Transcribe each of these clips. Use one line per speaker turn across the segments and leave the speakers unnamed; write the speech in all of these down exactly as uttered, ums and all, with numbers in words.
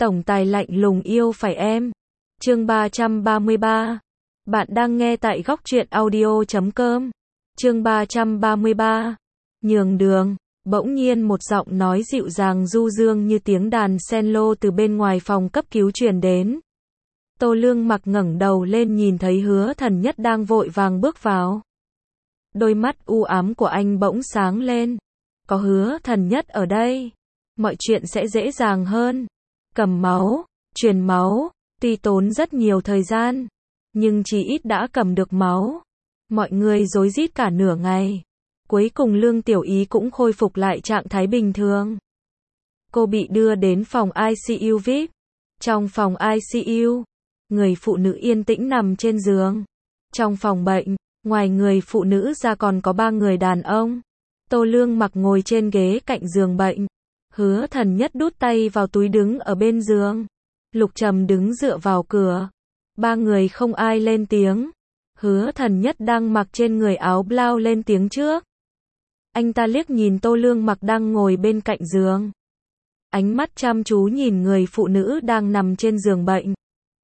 Tổng tài lạnh lùng yêu phải em. Chương ba trăm ba mươi ba. Bạn đang nghe tại góc truyện audio chấm com. Chương ba trăm ba mươi ba. Nhường đường. Bỗng nhiên một giọng nói dịu dàng du dương như tiếng đàn cello từ bên ngoài phòng cấp cứu truyền đến. Tô Lương Mặc ngẩng đầu lên nhìn thấy Hứa Thần Nhất đang vội vàng bước vào. Đôi mắt u ám của anh bỗng sáng lên. Có Hứa Thần Nhất ở đây, mọi chuyện sẽ dễ dàng hơn. Cầm máu, truyền máu, tuy tốn rất nhiều thời gian, nhưng chỉ ít đã cầm được máu. Mọi người rối rít cả nửa ngày. Cuối cùng Lương Tiểu Ý cũng khôi phục lại trạng thái bình thường. Cô bị đưa đến phòng i xê u vi ai pi. Trong phòng i xê u, người phụ nữ yên tĩnh nằm trên giường. Trong phòng bệnh, ngoài người phụ nữ ra còn có ba người đàn ông. Tô Lương Mặc ngồi trên ghế cạnh giường bệnh. Hứa Thần Nhất đút tay vào túi đứng ở bên giường. Lục Trầm đứng dựa vào cửa. Ba người không ai lên tiếng. Hứa Thần Nhất đang mặc trên người áo blau lên tiếng trước. Anh ta liếc nhìn Tô Lương Mặc đang ngồi bên cạnh giường. Ánh mắt chăm chú nhìn người phụ nữ đang nằm trên giường bệnh.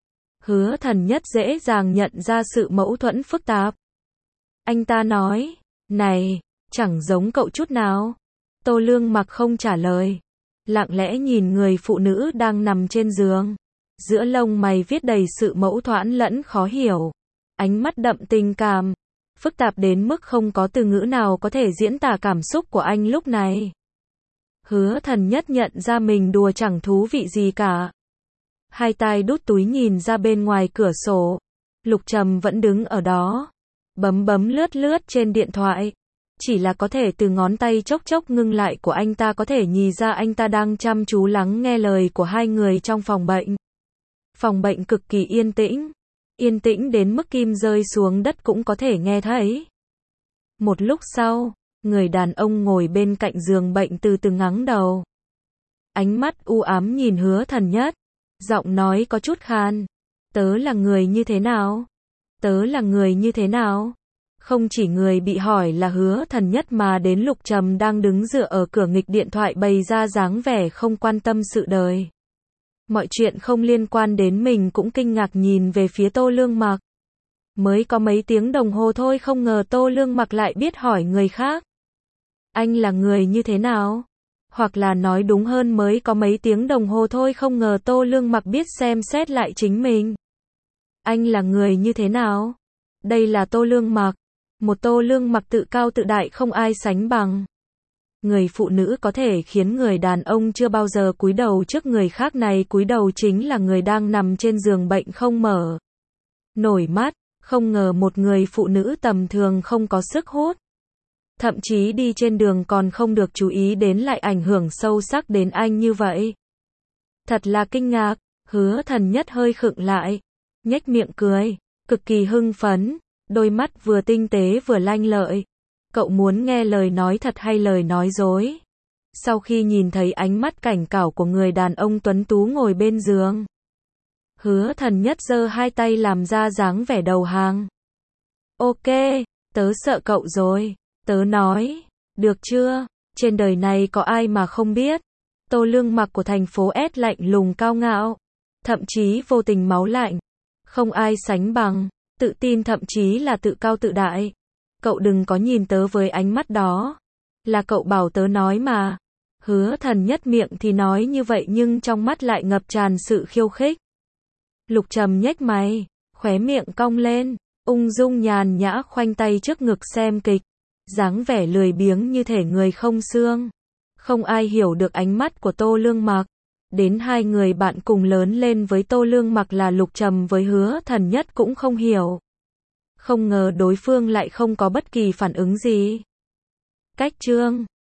Hứa Thần Nhất dễ dàng nhận ra sự mâu thuẫn phức tạp. Anh ta nói, này, chẳng giống cậu chút nào. Tô Lương Mặc không trả lời. Lặng lẽ nhìn người phụ nữ đang nằm trên giường. Giữa lông mày viết đầy sự mâu thuẫn lẫn khó hiểu. Ánh mắt đậm tình cảm. Phức tạp đến mức không có từ ngữ nào có thể diễn tả cảm xúc của anh lúc này. Hứa Thần Nhất nhận ra mình đùa chẳng thú vị gì cả. Hai tay đút túi nhìn ra bên ngoài cửa sổ. Lục Trầm vẫn đứng ở đó. Bấm bấm lướt lướt trên điện thoại. Chỉ là có thể từ ngón tay chốc chốc ngưng lại của anh ta có thể nhìn ra anh ta đang chăm chú lắng nghe lời của hai người trong phòng bệnh. Phòng bệnh cực kỳ yên tĩnh. Yên tĩnh đến mức kim rơi xuống đất cũng có thể nghe thấy. Một lúc sau, người đàn ông ngồi bên cạnh giường bệnh từ từ ngẩng đầu. Ánh mắt u ám nhìn Hứa Thần Nhất. Giọng nói có chút khan. Tớ là người như thế nào? Tớ là người như thế nào? Không chỉ người bị hỏi là Hứa Thần Nhất mà đến Lục Trầm đang đứng dựa ở cửa nghịch điện thoại bày ra dáng vẻ không quan tâm sự đời. Mọi chuyện không liên quan đến mình cũng kinh ngạc nhìn về phía Tô Lương Mặc. Mới có mấy tiếng đồng hồ thôi không ngờ Tô Lương Mặc lại biết hỏi người khác. Anh là người như thế nào? Hoặc là nói đúng hơn mới có mấy tiếng đồng hồ thôi không ngờ Tô Lương Mặc biết xem xét lại chính mình. Anh là người như thế nào? Đây là Tô Lương Mặc. Một Tô Lương Mặc tự cao tự đại không ai sánh bằng. Người phụ nữ có thể khiến người đàn ông chưa bao giờ cúi đầu trước người khác này cúi đầu chính là người đang nằm trên giường bệnh không mở nổi mắt. Không ngờ một người phụ nữ tầm thường không có sức hút. Thậm chí đi trên đường còn không được chú ý đến lại ảnh hưởng sâu sắc đến anh như vậy. Thật là kinh ngạc. Hứa Thần Nhất hơi khựng lại. Nhếch miệng cười. Cực kỳ hưng phấn. Đôi mắt vừa tinh tế vừa lanh lợi. Cậu muốn nghe lời nói thật hay lời nói dối? Sau khi nhìn thấy ánh mắt cảnh cảo của người đàn ông tuấn tú ngồi bên giường, Hứa Thần Nhất giơ hai tay làm ra dáng vẻ đầu hàng. Ok, tớ sợ cậu rồi. Tớ nói, được chưa? Trên đời này có ai mà không biết. Tô Lương Mặc của thành phố S lạnh lùng cao ngạo. Thậm chí vô tình máu lạnh. Không ai sánh bằng. Tự tin thậm chí là tự cao tự đại. Cậu đừng có nhìn tớ với ánh mắt đó. Là cậu bảo tớ nói mà. Hứa Thần Nhất miệng thì nói như vậy nhưng trong mắt lại ngập tràn sự khiêu khích. Lục Trầm nhếch mày, khóe miệng cong lên, ung dung nhàn nhã khoanh tay trước ngực xem kịch. Dáng vẻ lười biếng như thể người không xương. Không ai hiểu được ánh mắt của Tô Lương Mặc. Đến hai người bạn cùng lớn lên với Tô Lương Mặc là Lục Trầm với Hứa Thần Nhất cũng không hiểu. Không ngờ đối phương lại không có bất kỳ phản ứng gì. Cách chương